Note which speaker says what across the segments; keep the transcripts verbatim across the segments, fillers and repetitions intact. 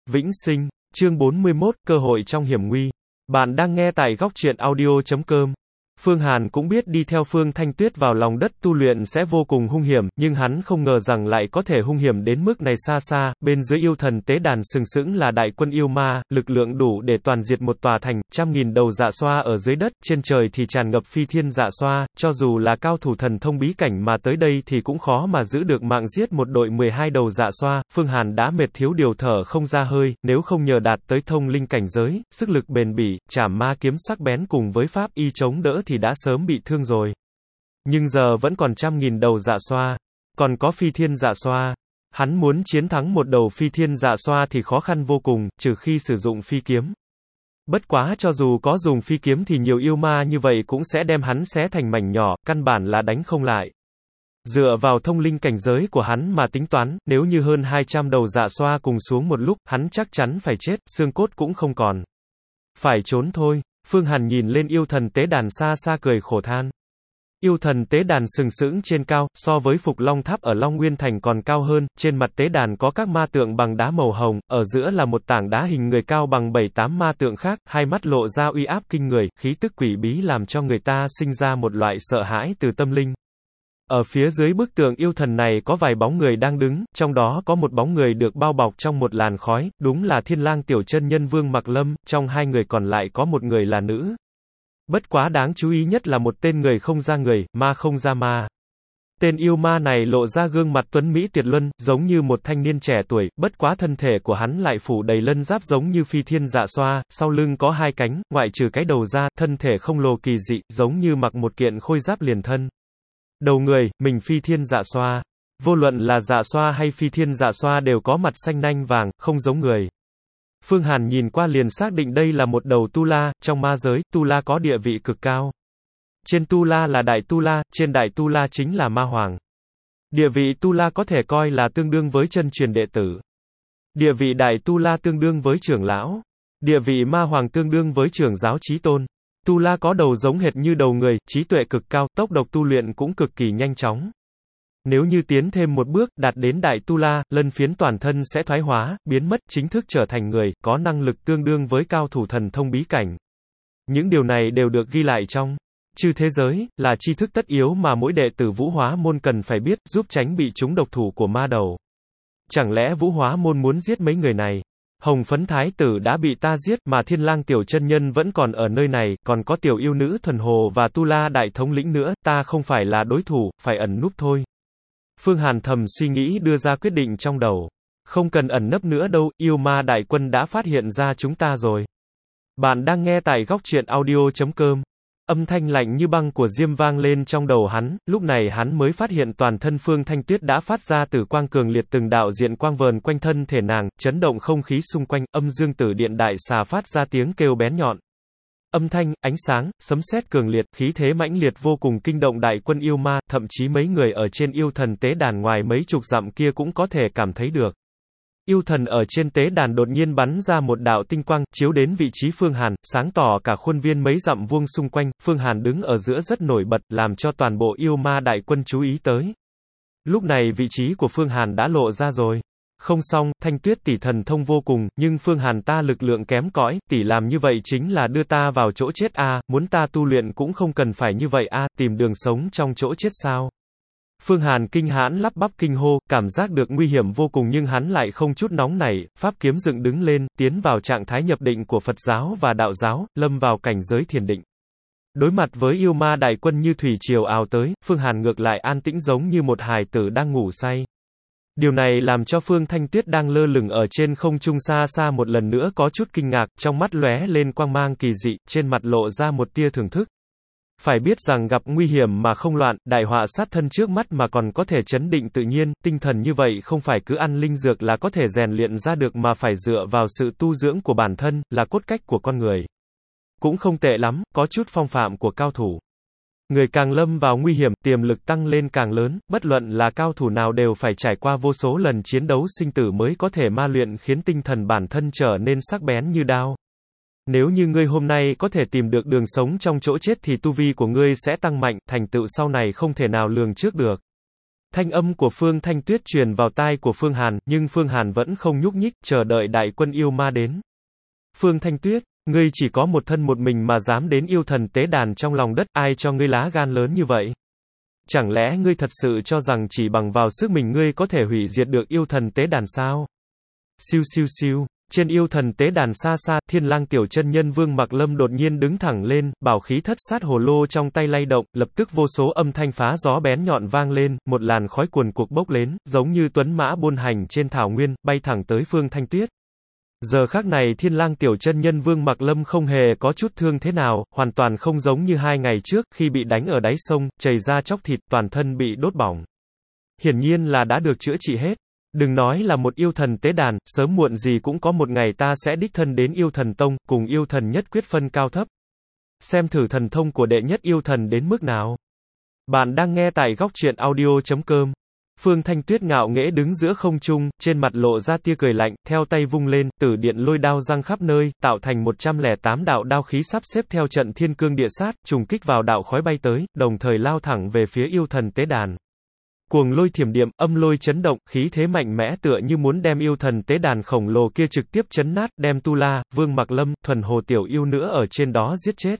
Speaker 1: Vĩnh sinh, chương bốn mươi mốt, cơ hội trong hiểm nguy. Bạn đang nghe tại góc truyện audio chấm com. Phương Hàn cũng biết đi theo Phương Thanh Tuyết vào lòng đất tu luyện sẽ vô cùng hung hiểm, nhưng hắn không ngờ rằng lại có thể hung hiểm đến mức này. Xa xa, bên dưới yêu thần tế đàn sừng sững là đại quân yêu ma, lực lượng đủ để toàn diệt một tòa thành, trăm nghìn đầu dạ xoa ở dưới đất, trên trời thì tràn ngập phi thiên dạ xoa, cho dù là cao thủ thần thông bí cảnh mà tới đây thì cũng khó mà giữ được mạng giết một đội mười hai đầu dạ xoa. Phương Hàn đã mệt thiếu điều thở không ra hơi, nếu không nhờ đạt tới thông linh cảnh giới, sức lực bền bỉ, trảm ma kiếm sắc bén cùng với pháp y chống đỡ thì đã sớm bị thương rồi. Nhưng giờ vẫn còn trăm nghìn đầu dạ xoa, còn có phi thiên dạ xoa. Hắn muốn chiến thắng một đầu phi thiên dạ xoa thì khó khăn vô cùng, trừ khi sử dụng phi kiếm. Bất quá cho dù có dùng phi kiếm thì nhiều yêu ma như vậy cũng sẽ đem hắn xé thành mảnh nhỏ, căn bản là đánh không lại. Dựa vào thông linh cảnh giới của hắn mà tính toán, nếu như hơn hai trăm đầu dạ xoa cùng xuống một lúc, hắn chắc chắn phải chết, xương cốt cũng không còn. Phải trốn thôi. Phương Hàn nhìn lên yêu thần tế đàn xa xa cười khổ than. Yêu thần tế đàn sừng sững trên cao, so với Phục Long Tháp ở Long Nguyên Thành còn cao hơn, trên mặt tế đàn có các ma tượng bằng đá màu hồng, ở giữa là một tảng đá hình người cao bằng bảy tám ma tượng khác, hai mắt lộ ra uy áp kinh người, khí tức quỷ bí làm cho người ta sinh ra một loại sợ hãi từ tâm linh. Ở phía dưới bức tượng yêu thần này có vài bóng người đang đứng, trong đó có một bóng người được bao bọc trong một làn khói, đúng là Thiên Lang tiểu chân nhân Vương Mặc Lâm, trong hai người còn lại có một người là nữ. Bất quá đáng chú ý nhất là một tên người không ra người, ma không ra ma. Tên yêu ma này lộ ra gương mặt tuấn mỹ tuyệt luân, giống như một thanh niên trẻ tuổi, bất quá thân thể của hắn lại phủ đầy lân giáp giống như phi thiên dạ xoa, sau lưng có hai cánh, ngoại trừ cái đầu ra, thân thể không lồ kỳ dị, giống như mặc một kiện khôi giáp liền thân. Đầu người, mình phi thiên dạ xoa. Vô luận là dạ xoa hay phi thiên dạ xoa đều có mặt xanh nanh vàng, không giống người. Phương Hàn nhìn qua liền xác định đây là một đầu tu la, trong ma giới, tu la có địa vị cực cao. Trên tu la là đại tu la, trên đại tu la chính là ma hoàng. Địa vị tu la có thể coi là tương đương với chân truyền đệ tử. Địa vị đại tu la tương đương với trưởng lão. Địa vị ma hoàng tương đương với trưởng giáo chí tôn. Tu la có đầu giống hệt như đầu người, trí tuệ cực cao, tốc độ tu luyện cũng cực kỳ nhanh chóng. Nếu như tiến thêm một bước, đạt đến đại tu la, lân phiến toàn thân sẽ thoái hóa, biến mất, chính thức trở thành người, có năng lực tương đương với cao thủ thần thông bí cảnh. Những điều này đều được ghi lại trong chư thế giới, là tri thức tất yếu mà mỗi đệ tử Vũ Hóa môn cần phải biết, giúp tránh bị trúng độc thủ của ma đầu. Chẳng lẽ Vũ Hóa môn muốn giết mấy người này? Hồng Phấn Thái tử đã bị ta giết, mà Thiên Lang tiểu chân nhân vẫn còn ở nơi này, còn có tiểu yêu nữ thuần hồ và Tu La đại thống lĩnh nữa, ta không phải là đối thủ, phải ẩn núp thôi. Phương Hàn thầm suy nghĩ đưa ra quyết định trong đầu. Không cần ẩn nấp nữa đâu, yêu ma đại quân đã phát hiện ra chúng ta rồi. Bạn đang nghe tại góc truyện audio chấm com. Âm thanh lạnh như băng của Diêm vang lên trong đầu hắn, lúc này hắn mới phát hiện toàn thân Phương Thanh Tuyết đã phát ra tử quang cường liệt, từng đạo diện quang vờn quanh thân thể nàng, chấn động không khí xung quanh, âm dương tử điện đại xà phát ra tiếng kêu bén nhọn. Âm thanh, ánh sáng, sấm sét cường liệt, khí thế mãnh liệt vô cùng kinh động đại quân yêu ma, thậm chí mấy người ở trên yêu thần tế đàn ngoài mấy chục dặm kia cũng có thể cảm thấy được. Yêu thần ở trên tế đàn đột nhiên bắn ra một đạo tinh quang, chiếu đến vị trí Phương Hàn, sáng tỏ cả khuôn viên mấy dặm vuông xung quanh, Phương Hàn đứng ở giữa rất nổi bật, làm cho toàn bộ yêu ma đại quân chú ý tới. Lúc này vị trí của Phương Hàn đã lộ ra rồi. Không xong, Thanh Tuyết tỷ thần thông vô cùng, nhưng Phương Hàn ta lực lượng kém cỏi, tỷ làm như vậy chính là đưa ta vào chỗ chết a, à, muốn ta tu luyện cũng không cần phải như vậy a, à, tìm đường sống trong chỗ chết sao? Phương Hàn kinh hãi lắp bắp kinh hô, cảm giác được nguy hiểm vô cùng nhưng hắn lại không chút nóng nảy, pháp kiếm dựng đứng lên, tiến vào trạng thái nhập định của Phật giáo và đạo giáo, lâm vào cảnh giới thiền định. Đối mặt với yêu ma đại quân như thủy triều ào tới, Phương Hàn ngược lại an tĩnh giống như một hài tử đang ngủ say. Điều này làm cho Phương Thanh Tuyết đang lơ lửng ở trên không trung xa xa một lần nữa có chút kinh ngạc, trong mắt lóe lên quang mang kỳ dị, trên mặt lộ ra một tia thưởng thức. Phải biết rằng gặp nguy hiểm mà không loạn, đại họa sát thân trước mắt mà còn có thể chấn định tự nhiên, tinh thần như vậy không phải cứ ăn linh dược là có thể rèn luyện ra được mà phải dựa vào sự tu dưỡng của bản thân, là cốt cách của con người. Cũng không tệ lắm, có chút phong phạm của cao thủ. Người càng lâm vào nguy hiểm, tiềm lực tăng lên càng lớn, bất luận là cao thủ nào đều phải trải qua vô số lần chiến đấu sinh tử mới có thể ma luyện khiến tinh thần bản thân trở nên sắc bén như đao. Nếu như ngươi hôm nay có thể tìm được đường sống trong chỗ chết thì tu vi của ngươi sẽ tăng mạnh, thành tựu sau này không thể nào lường trước được. Thanh âm của Phương Thanh Tuyết truyền vào tai của Phương Hàn, nhưng Phương Hàn vẫn không nhúc nhích, chờ đợi đại quân yêu ma đến. Phương Thanh Tuyết, ngươi chỉ có một thân một mình mà dám đến yêu thần tế đàn trong lòng đất, ai cho ngươi lá gan lớn như vậy? Chẳng lẽ ngươi thật sự cho rằng chỉ bằng vào sức mình ngươi có thể hủy diệt được yêu thần tế đàn sao? Siêu siêu siêu. Trên yêu thần tế đàn xa xa, Thiên Lang tiểu chân nhân Vương Mặc Lâm đột nhiên đứng thẳng lên, bảo khí thất sát hồ lô trong tay lay động, lập tức vô số âm thanh phá gió bén nhọn vang lên, một làn khói cuồn cuộn bốc lên, giống như tuấn mã buôn hành trên thảo nguyên, bay thẳng tới Phương Thanh Tuyết. Giờ khắc này Thiên Lang tiểu chân nhân Vương Mặc Lâm không hề có chút thương thế nào, hoàn toàn không giống như hai ngày trước, khi bị đánh ở đáy sông, chảy ra chóc thịt, toàn thân bị đốt bỏng. Hiển nhiên là đã được chữa trị hết. Đừng nói là một yêu thần tế đàn, sớm muộn gì cũng có một ngày ta sẽ đích thân đến yêu thần tông, cùng yêu thần nhất quyết phân cao thấp. Xem thử thần thông của đệ nhất yêu thần đến mức nào. Bạn đang nghe tại góc truyện audio chấm com. Phương Thanh Tuyết ngạo nghễ đứng giữa không trung, trên mặt lộ ra tia cười lạnh, theo tay vung lên, tử điện lôi đao răng khắp nơi, tạo thành một trăm lẻ tám đạo đao khí sắp xếp theo trận thiên cương địa sát, trùng kích vào đạo khói bay tới, đồng thời lao thẳng về phía yêu thần tế đàn. Cuồng lôi thiểm điện, âm lôi chấn động, khí thế mạnh mẽ tựa như muốn đem yêu thần tế đàn khổng lồ kia trực tiếp chấn nát, đem Tu La, Vương Mặc Lâm, thuần hồ tiểu yêu nữa ở trên đó giết chết.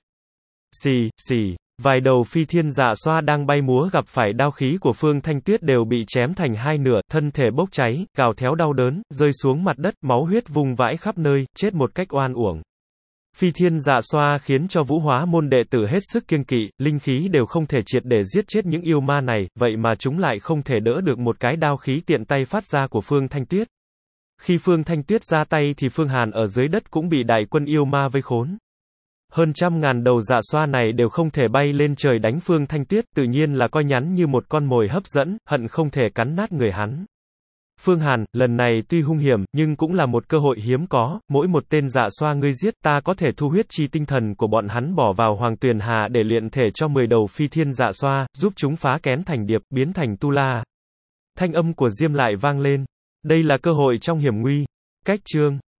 Speaker 1: Xì, xì, vài đầu phi thiên dạ xoa đang bay múa gặp phải đao khí của Phương Thanh Tuyết đều bị chém thành hai nửa, thân thể bốc cháy, gào thét đau đớn, rơi xuống mặt đất, máu huyết vung vãi khắp nơi, chết một cách oan uổng. Phi thiên dạ xoa khiến cho Vũ Hóa môn đệ tử hết sức kiêng kỵ, linh khí đều không thể triệt để giết chết những yêu ma này, vậy mà chúng lại không thể đỡ được một cái đao khí tiện tay phát ra của Phương Thanh Tuyết. Khi Phương Thanh Tuyết ra tay thì Phương Hàn ở dưới đất cũng bị đại quân yêu ma vây khốn. Hơn trăm ngàn đầu dạ xoa này đều không thể bay lên trời đánh Phương Thanh Tuyết, tự nhiên là coi nhắn như một con mồi hấp dẫn, hận không thể cắn nát người hắn. Phương Hàn, lần này tuy hung hiểm, nhưng cũng là một cơ hội hiếm có, mỗi một tên dạ xoa ngươi giết, ta có thể thu huyết chi tinh thần của bọn hắn bỏ vào Hoàng Tuyền Hà để luyện thể cho mười đầu phi thiên dạ xoa, giúp chúng phá kén thành điệp, biến thành Tu La. Thanh âm của Diêm lại vang lên. Đây là cơ hội trong hiểm nguy. Cách chương